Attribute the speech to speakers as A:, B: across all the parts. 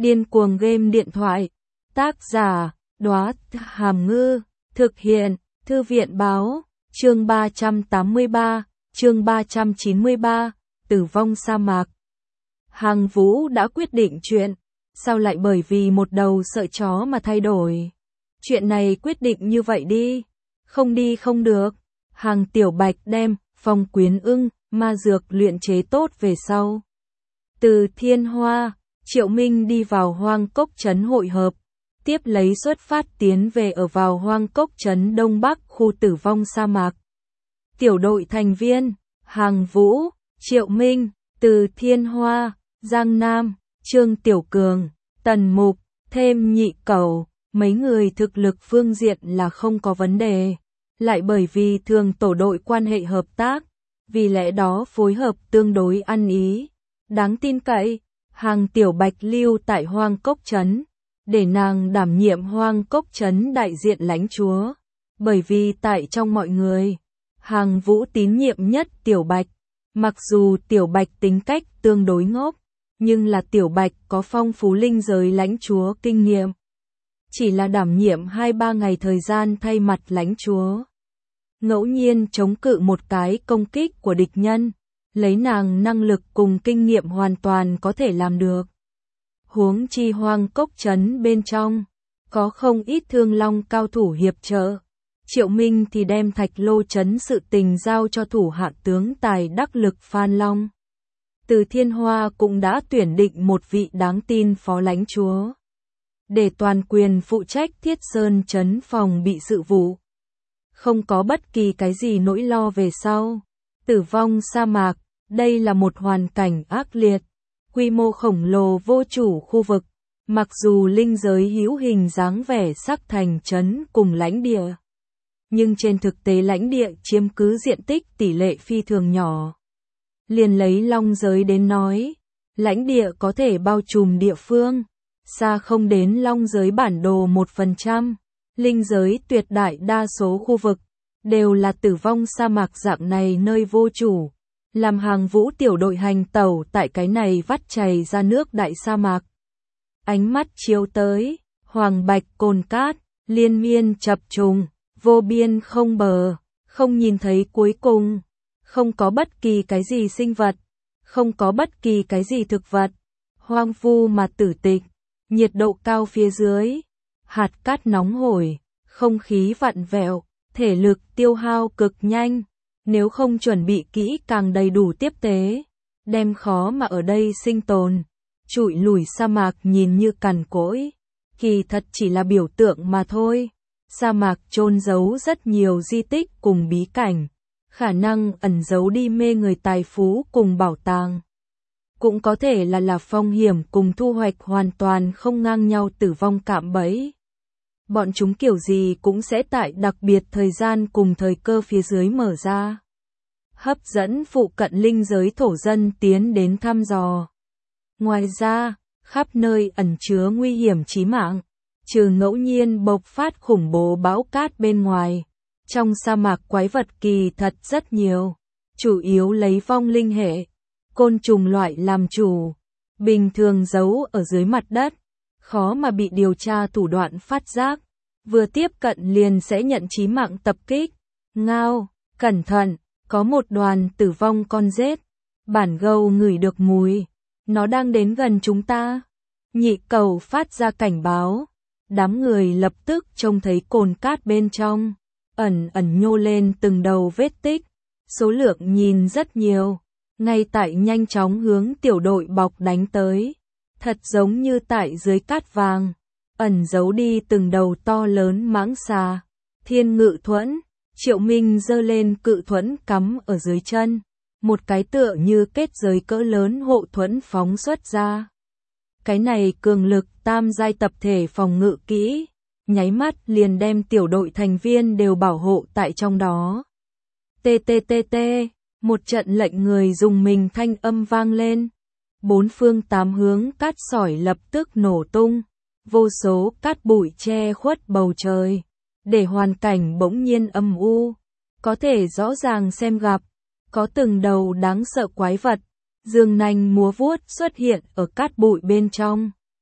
A: Điên cuồng game điện thoại. Tác giả, Đóa Hàm Ngư. Thực hiện, Thư viện báo. Chương 383, chương 393, Tử vong sa mạc. Hàng Vũ đã quyết định chuyện, sao lại bởi vì một đầu sợi chó mà thay đổi. Chuyện này quyết định như vậy đi không được. Hàng Tiểu Bạch đem Phong Quyến Ưng, ma dược luyện chế tốt về sau. Từ Thiên Hoa, Triệu Minh đi vào Hoang Cốc Trấn hội hợp, tiếp lấy xuất phát tiến về ở vào Hoang Cốc Trấn Đông Bắc khu tử vong sa mạc. Tiểu đội thành viên, Hàng Vũ, Triệu Minh, Từ Thiên Hoa, Giang Nam, Trương Tiểu Cường, Tần Mục, thêm Nhị Cẩu, mấy người thực lực phương diện là không có vấn đề, lại bởi vì thường tổ đội quan hệ hợp tác, vì lẽ đó phối hợp tương đối ăn ý, đáng tin cậy. Hàng Tiểu Bạch lưu tại Hoang Cốc Trấn, để nàng đảm nhiệm Hoang Cốc Trấn đại diện lãnh chúa, bởi vì tại trong mọi người, Hàng Vũ tín nhiệm nhất Tiểu Bạch. Mặc dù Tiểu Bạch tính cách tương đối ngốc, nhưng là Tiểu Bạch có phong phú linh giới lãnh chúa kinh nghiệm. Chỉ là đảm nhiệm 2-3 ngày thời gian thay mặt lãnh chúa, ngẫu nhiên chống cự một cái công kích của địch nhân, lấy nàng năng lực cùng kinh nghiệm hoàn toàn có thể làm được. Huống chi Hoang Cốc Trấn bên trong, có không ít thương long cao thủ hiệp trợ. Triệu Minh thì đem Thạch Lô Trấn sự tình giao cho thủ hạ tướng tài đắc lực Phan Long. Từ Thiên Hoa cũng đã tuyển định một vị đáng tin phó lãnh chúa, để toàn quyền phụ trách Thiết Sơn Trấn phòng bị sự vụ. Không có bất kỳ cái gì nỗi lo về sau. Tử vong sa mạc, đây là một hoàn cảnh ác liệt, quy mô khổng lồ vô chủ khu vực, mặc dù linh giới hữu hình dáng vẻ sắc thành trấn cùng lãnh địa, nhưng trên thực tế lãnh địa chiếm cứ diện tích tỷ lệ phi thường nhỏ. Liền lấy long giới đến nói, lãnh địa có thể bao trùm địa phương, xa không đến long giới bản đồ 1%, linh giới tuyệt đại đa số khu vực, đều là tử vong sa mạc dạng này nơi vô chủ, làm Hàng Vũ tiểu đội hành tẩu tại cái này vắt chảy ra nước đại sa mạc. Ánh mắt chiếu tới, hoàng bạch cồn cát, liên miên chập trùng, vô biên không bờ, không nhìn thấy cuối cùng, không có bất kỳ cái gì sinh vật, không có bất kỳ cái gì thực vật, hoang vu mà tử tịch, nhiệt độ cao phía dưới, hạt cát nóng hổi, không khí vặn vẹo, thể lực tiêu hao cực nhanh, nếu không chuẩn bị kỹ càng đầy đủ tiếp tế, đem khó mà ở đây sinh tồn. Trụi lủi sa mạc nhìn như cằn cỗi, kỳ thật chỉ là biểu tượng mà thôi. Sa mạc chôn giấu rất nhiều di tích cùng bí cảnh, khả năng ẩn giấu đi mê người tài phú cùng bảo tàng. Cũng có thể là phong hiểm cùng thu hoạch hoàn toàn không ngang nhau tử vong cạm bẫy. Bọn chúng kiểu gì cũng sẽ tại đặc biệt thời gian cùng thời cơ phía dưới mở ra, hấp dẫn phụ cận linh giới thổ dân tiến đến thăm dò. Ngoài ra, khắp nơi ẩn chứa nguy hiểm chí mạng, trừ ngẫu nhiên bộc phát khủng bố bão cát bên ngoài, trong sa mạc quái vật kỳ thật rất nhiều, chủ yếu lấy vong linh hệ, côn trùng loại làm chủ, bình thường giấu ở dưới mặt đất, khó mà bị điều tra thủ đoạn phát giác, vừa tiếp cận liền sẽ nhận chí mạng tập kích. Ngao, cẩn thận, có một đoàn tử vong con rết, bản gâu ngửi được mùi, nó đang đến gần chúng ta. Nhị Cẩu phát ra cảnh báo, đám người lập tức trông thấy cồn cát bên trong, ẩn nhô lên từng đầu vết tích, số lượng nhìn rất nhiều, ngay tại nhanh chóng hướng tiểu đội bọc đánh tới, thật giống như tại dưới cát vàng, ẩn giấu đi từng đầu to lớn mãng xà. Thiên Ngự Thuẫn, Triệu Minh giơ lên cự thuẫn cắm ở dưới chân, một cái tựa như kết giới cỡ lớn hộ thuẫn phóng xuất ra. Cái này cường lực tam giai tập thể phòng ngự kỹ, nháy mắt liền đem tiểu đội thành viên đều bảo hộ tại trong đó. TTTT, một trận lệnh người dùng mình thanh âm vang lên. Bốn phương tám hướng cát sỏi lập tức nổ tung, vô số cát bụi che khuất bầu trời, để hoàn cảnh bỗng nhiên âm u, có thể rõ ràng xem gặp, có từng đầu đáng sợ quái vật, dương nanh múa vuốt xuất hiện ở cát bụi bên trong,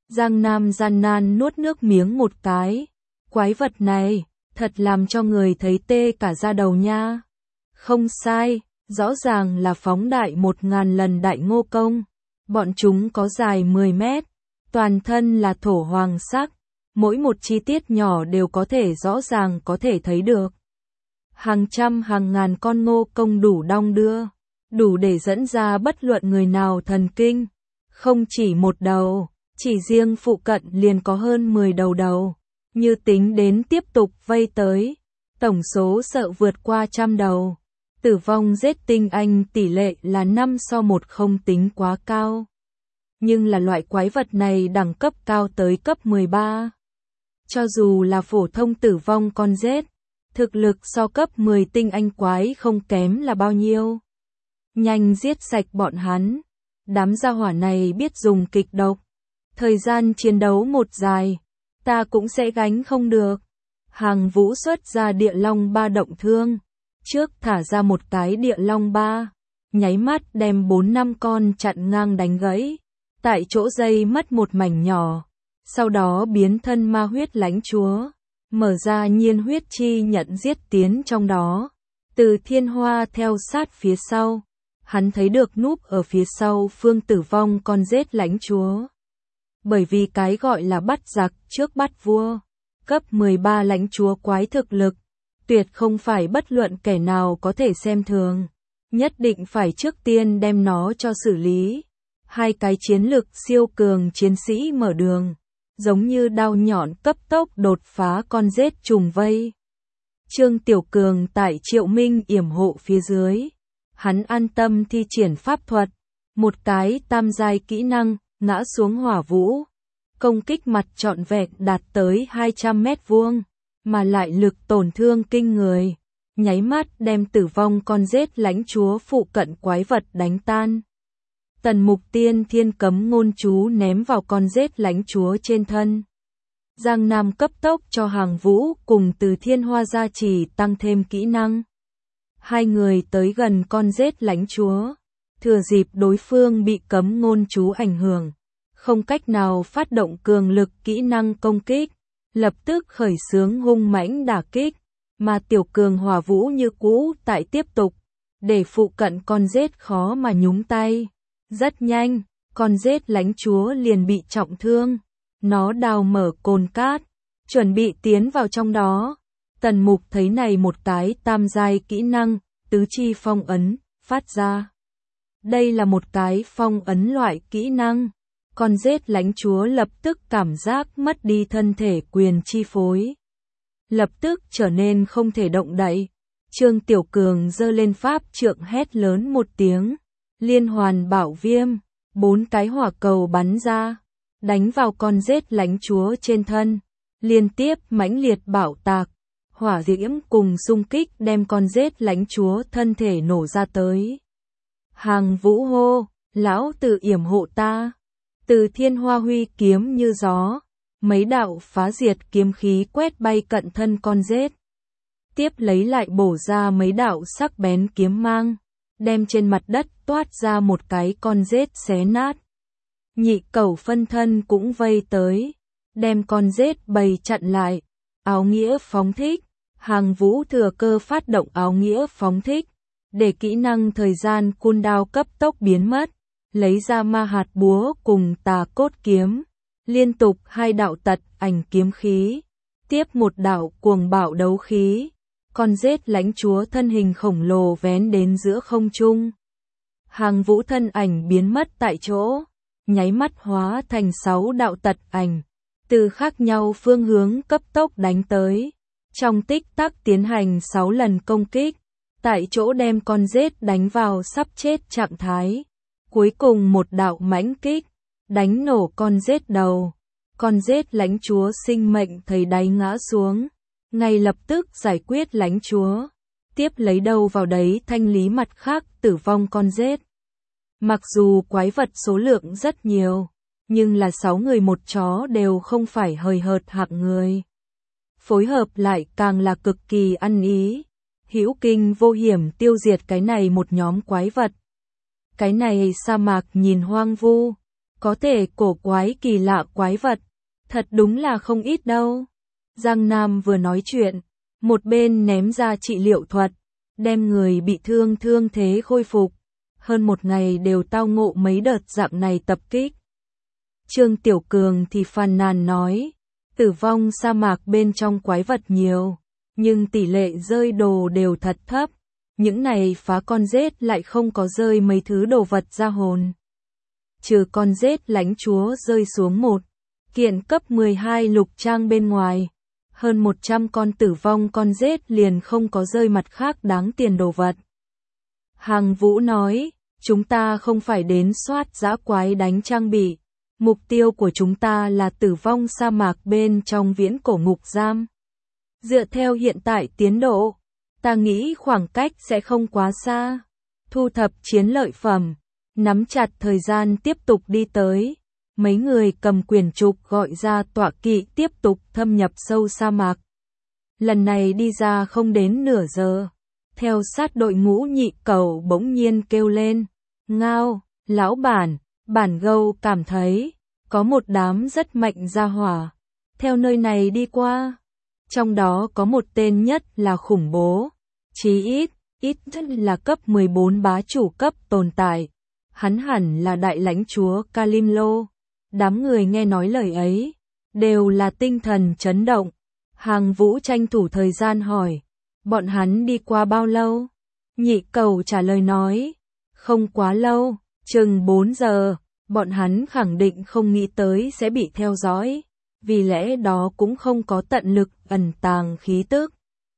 A: Giang Nam gian nan nuốt nước miếng một cái. Quái vật này, thật làm cho người thấy tê cả da đầu nha. Không sai, rõ ràng là phóng đại 1000 lần đại ngô công. Bọn chúng có dài 10 mét, toàn thân là thổ hoàng sắc, mỗi một chi tiết nhỏ đều có thể rõ ràng có thể thấy được. Hàng trăm hàng ngàn con ngô công đủ đong đưa, đủ để dẫn ra bất luận người nào thần kinh. Không chỉ một đầu, chỉ riêng phụ cận liền có hơn 10 đầu. Như tính đến tiếp tục vây tới, tổng số sợ vượt qua 100 đầu. Tử vong giết tinh anh tỷ lệ là 5:1 không tính quá cao. Nhưng là loại quái vật này đẳng cấp cao tới cấp 13. Cho dù là phổ thông tử vong con rết, thực lực so cấp 10 tinh anh quái không kém là bao nhiêu. Nhanh giết sạch bọn hắn. Đám gia hỏa này biết dùng kịch độc. Thời gian chiến đấu một dài, ta cũng sẽ gánh không được. Hàng Vũ xuất ra địa long 3 động thương. Trước thả ra một cái địa long 3, nháy mắt đem 4-5 con chặn ngang đánh gãy. Tại chỗ dây mất một mảnh nhỏ. Sau đó biến thân ma huyết lãnh chúa. Mở ra nhiên huyết chi nhận giết tiến trong đó. Từ Thiên Hoa theo sát phía sau. Hắn thấy được núp ở phía sau phương tử vong con rết lãnh chúa. Bởi vì cái gọi là bắt giặc trước bắt vua. Cấp 13 lãnh chúa quái thực lực. Tuyệt không phải bất luận kẻ nào có thể xem thường. Nhất định phải trước tiên đem nó cho xử lý. Hai cái chiến lực siêu cường chiến sĩ mở đường. Giống như đao nhọn cấp tốc đột phá con rết trùng vây. Trương Tiểu Cường tại Triệu Minh yểm hộ phía dưới. Hắn an tâm thi triển pháp thuật. Một cái tam giai kỹ năng, ngã xuống hỏa vũ. Công kích mặt trọn vẹn đạt tới 200 mét vuông. Mà lại lực tổn thương kinh người. Nháy mắt đem tử vong con rết lãnh chúa phụ cận quái vật đánh tan. Tần Mục Tiên thiên cấm ngôn chú ném vào con rết lãnh chúa trên thân. Giang Nam cấp tốc cho Hàng Vũ cùng Từ Thiên Hoa gia trì tăng thêm kỹ năng. Hai người tới gần con rết lãnh chúa. Thừa dịp đối phương bị cấm ngôn chú ảnh hưởng. Không cách nào phát động cường lực kỹ năng công kích. Lập tức khởi xướng hung mãnh đả kích. Mà Tiểu Cường hỏa vũ như cũ tại tiếp tục. Để phụ cận con rết khó mà nhúng tay. Rất nhanh, con rết lãnh chúa liền bị trọng thương. Nó đào mở cồn cát, chuẩn bị tiến vào trong đó. Tần Mục thấy này một cái tam giai kỹ năng, tứ chi phong ấn, phát ra. Đây là một cái phong ấn loại kỹ năng. Con rết lãnh chúa lập tức cảm giác mất đi thân thể quyền chi phối. Lập tức trở nên không thể động đậy. Trương Tiểu Cường giơ lên pháp trượng hét lớn một tiếng. Liên hoàn bảo viêm, 4 cái hỏa cầu bắn ra, đánh vào con rết lãnh chúa trên thân, liên tiếp mãnh liệt bạo tạc, hỏa diễm cùng xung kích đem con rết lãnh chúa thân thể nổ ra tới. Hàng Vũ hô, lão tử yểm hộ ta. Từ Thiên Hoa huy kiếm như gió, mấy đạo phá diệt kiếm khí quét bay cận thân con rết. Tiếp lấy lại bổ ra mấy đạo sắc bén kiếm mang. Đem trên mặt đất toát ra một cái con rết xé nát. Nhị cẩu phân thân cũng vây tới, đem con rết bầy chặn lại. Áo nghĩa phóng thích, Hàng Vũ thừa cơ phát động áo nghĩa phóng thích, để kỹ năng thời gian cooldown cấp tốc biến mất, lấy ra ma hạt búa cùng tà cốt kiếm, liên tục 2 đạo tật ảnh kiếm khí, tiếp một đạo cuồng bạo đấu khí. Con rết lãnh chúa thân hình khổng lồ vén đến giữa không trung. Hàng Vũ thân ảnh biến mất tại chỗ, nháy mắt hóa thành 6 đạo tật ảnh, từ khác nhau phương hướng cấp tốc đánh tới. Trong tích tắc tiến hành 6 lần công kích, tại chỗ đem con rết đánh vào sắp chết trạng thái. Cuối cùng một đạo mãnh kích, đánh nổ con rết đầu. Con rết lãnh chúa sinh mệnh thấy đáy ngã xuống. Ngay lập tức giải quyết lãnh chúa, tiếp lấy đầu vào đấy thanh lý mặt khác tử vong con rết. Mặc dù quái vật số lượng rất nhiều, nhưng là 6 người một chó đều không phải hời hợt hạng người. Phối hợp lại càng là cực kỳ ăn ý, hữu kinh vô hiểm tiêu diệt cái này một nhóm quái vật. Cái này sa mạc nhìn hoang vu, Có thể cổ quái kỳ lạ quái vật, thật đúng là không ít đâu. Giang Nam vừa nói chuyện, một bên ném ra trị liệu thuật, đem người bị thương thương thế khôi phục. Hơn một ngày đều tao ngộ mấy đợt dạng này tập kích. Trương Tiểu Cường thì phàn nàn nói, tử vong sa mạc bên trong quái vật nhiều, nhưng tỷ lệ rơi đồ đều thật thấp. Những này phá con rết lại không có rơi mấy thứ đồ vật ra hồn. Trừ con rết lãnh chúa rơi xuống một kiện cấp 12 lục trang bên ngoài. Hơn 100 con tử vong con rết liền không có rơi mặt khác đáng tiền đồ vật. Hàng Vũ nói, chúng ta không phải đến soát dã quái đánh trang bị. Mục tiêu của chúng ta là tử vong sa mạc bên trong viễn cổ ngục giam. Dựa theo hiện tại tiến độ, ta nghĩ khoảng cách sẽ không quá xa. Thu thập chiến lợi phẩm, nắm chặt thời gian tiếp tục đi tới. Mấy người cầm quyền trục gọi ra tọa kỵ tiếp tục thâm nhập sâu sa mạc. Lần này đi ra không đến nửa giờ. Theo sát đội ngũ Nhị Cẩu bỗng nhiên kêu lên. Ngao, lão bản gâu cảm thấy, có một đám rất mạnh gia hỏa. Theo nơi này đi qua. Trong đó có một tên nhất là khủng bố. Chí ít là cấp 14 bá chủ cấp tồn tại. Hắn hẳn là đại lãnh chúa Kalimlo. Đám người nghe nói lời ấy, đều là tinh thần chấn động. Hàng Vũ tranh thủ thời gian hỏi, bọn hắn đi qua bao lâu? Nhị Cẩu trả lời nói, không quá lâu, chừng 4 giờ, bọn hắn khẳng định không nghĩ tới sẽ bị theo dõi, vì lẽ đó cũng không có tận lực ẩn tàng khí tức.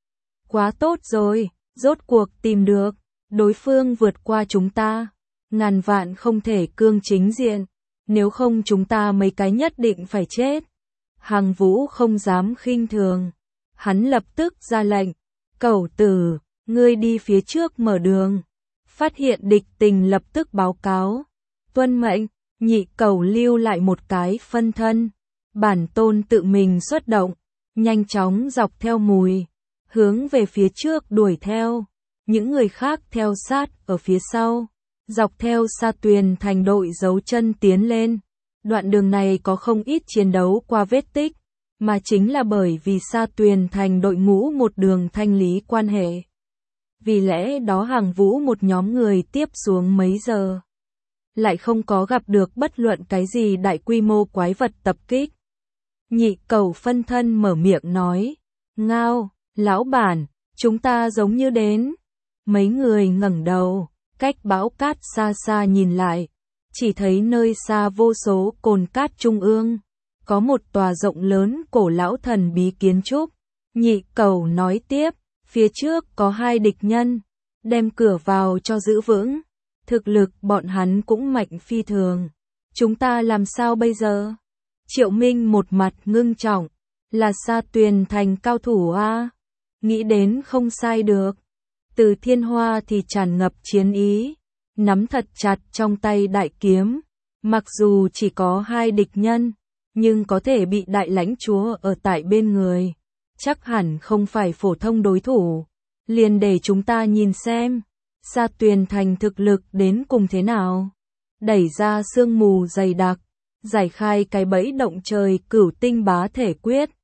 A: Quá tốt rồi, rốt cuộc tìm được, đối phương vượt qua chúng ta, ngàn vạn không thể cương chính diện. Nếu không chúng ta mấy cái nhất định phải chết. Hàng Vũ không dám khinh thường. Hắn lập tức ra lệnh. Cẩu tử, ngươi đi phía trước mở đường. Phát hiện địch tình lập tức báo cáo. Tuân mệnh, Nhị Cẩu lưu lại một cái phân thân. Bản tôn tự mình xuất động. Nhanh chóng dọc theo mùi. Hướng về phía trước đuổi theo. Những người khác theo sát ở phía sau. Dọc theo Sa Tuyền thành đội dấu chân tiến lên. Đoạn đường này có không ít chiến đấu qua vết tích, mà chính là bởi vì Sa Tuyền thành đội ngũ một đường thanh lý quan hệ. Vì lẽ đó Hàng Vũ một nhóm người tiếp xuống mấy giờ. Lại không có gặp được bất luận cái gì đại quy mô quái vật tập kích. Nhị Cẩu phân thân mở miệng nói. Ngao, lão bản, chúng ta giống như đến. Mấy người ngẩng đầu. Cách bão cát xa xa nhìn lại, chỉ thấy nơi xa vô số cồn cát trung ương, có một tòa rộng lớn cổ lão thần bí kiến trúc. Nhị Cẩu nói tiếp, phía trước có 2 địch nhân, đem cửa vào cho giữ vững. Thực lực bọn hắn cũng mạnh phi thường. Chúng ta làm sao bây giờ? Triệu Minh một mặt ngưng trọng, là Sa Tuyền thành cao thủ a? Nghĩ đến không sai được. Từ Thiên Hoa thì tràn ngập chiến ý, nắm thật chặt trong tay đại kiếm. Mặc dù chỉ có 2 địch nhân, nhưng có thể bị đại lãnh chúa ở tại bên người. Chắc hẳn không phải phổ thông đối thủ. Liền để chúng ta nhìn xem, Sa Tuyền thành thực lực đến cùng thế nào. Đẩy ra sương mù dày đặc, giải khai cái bẫy động trời cửu tinh bá thể quyết.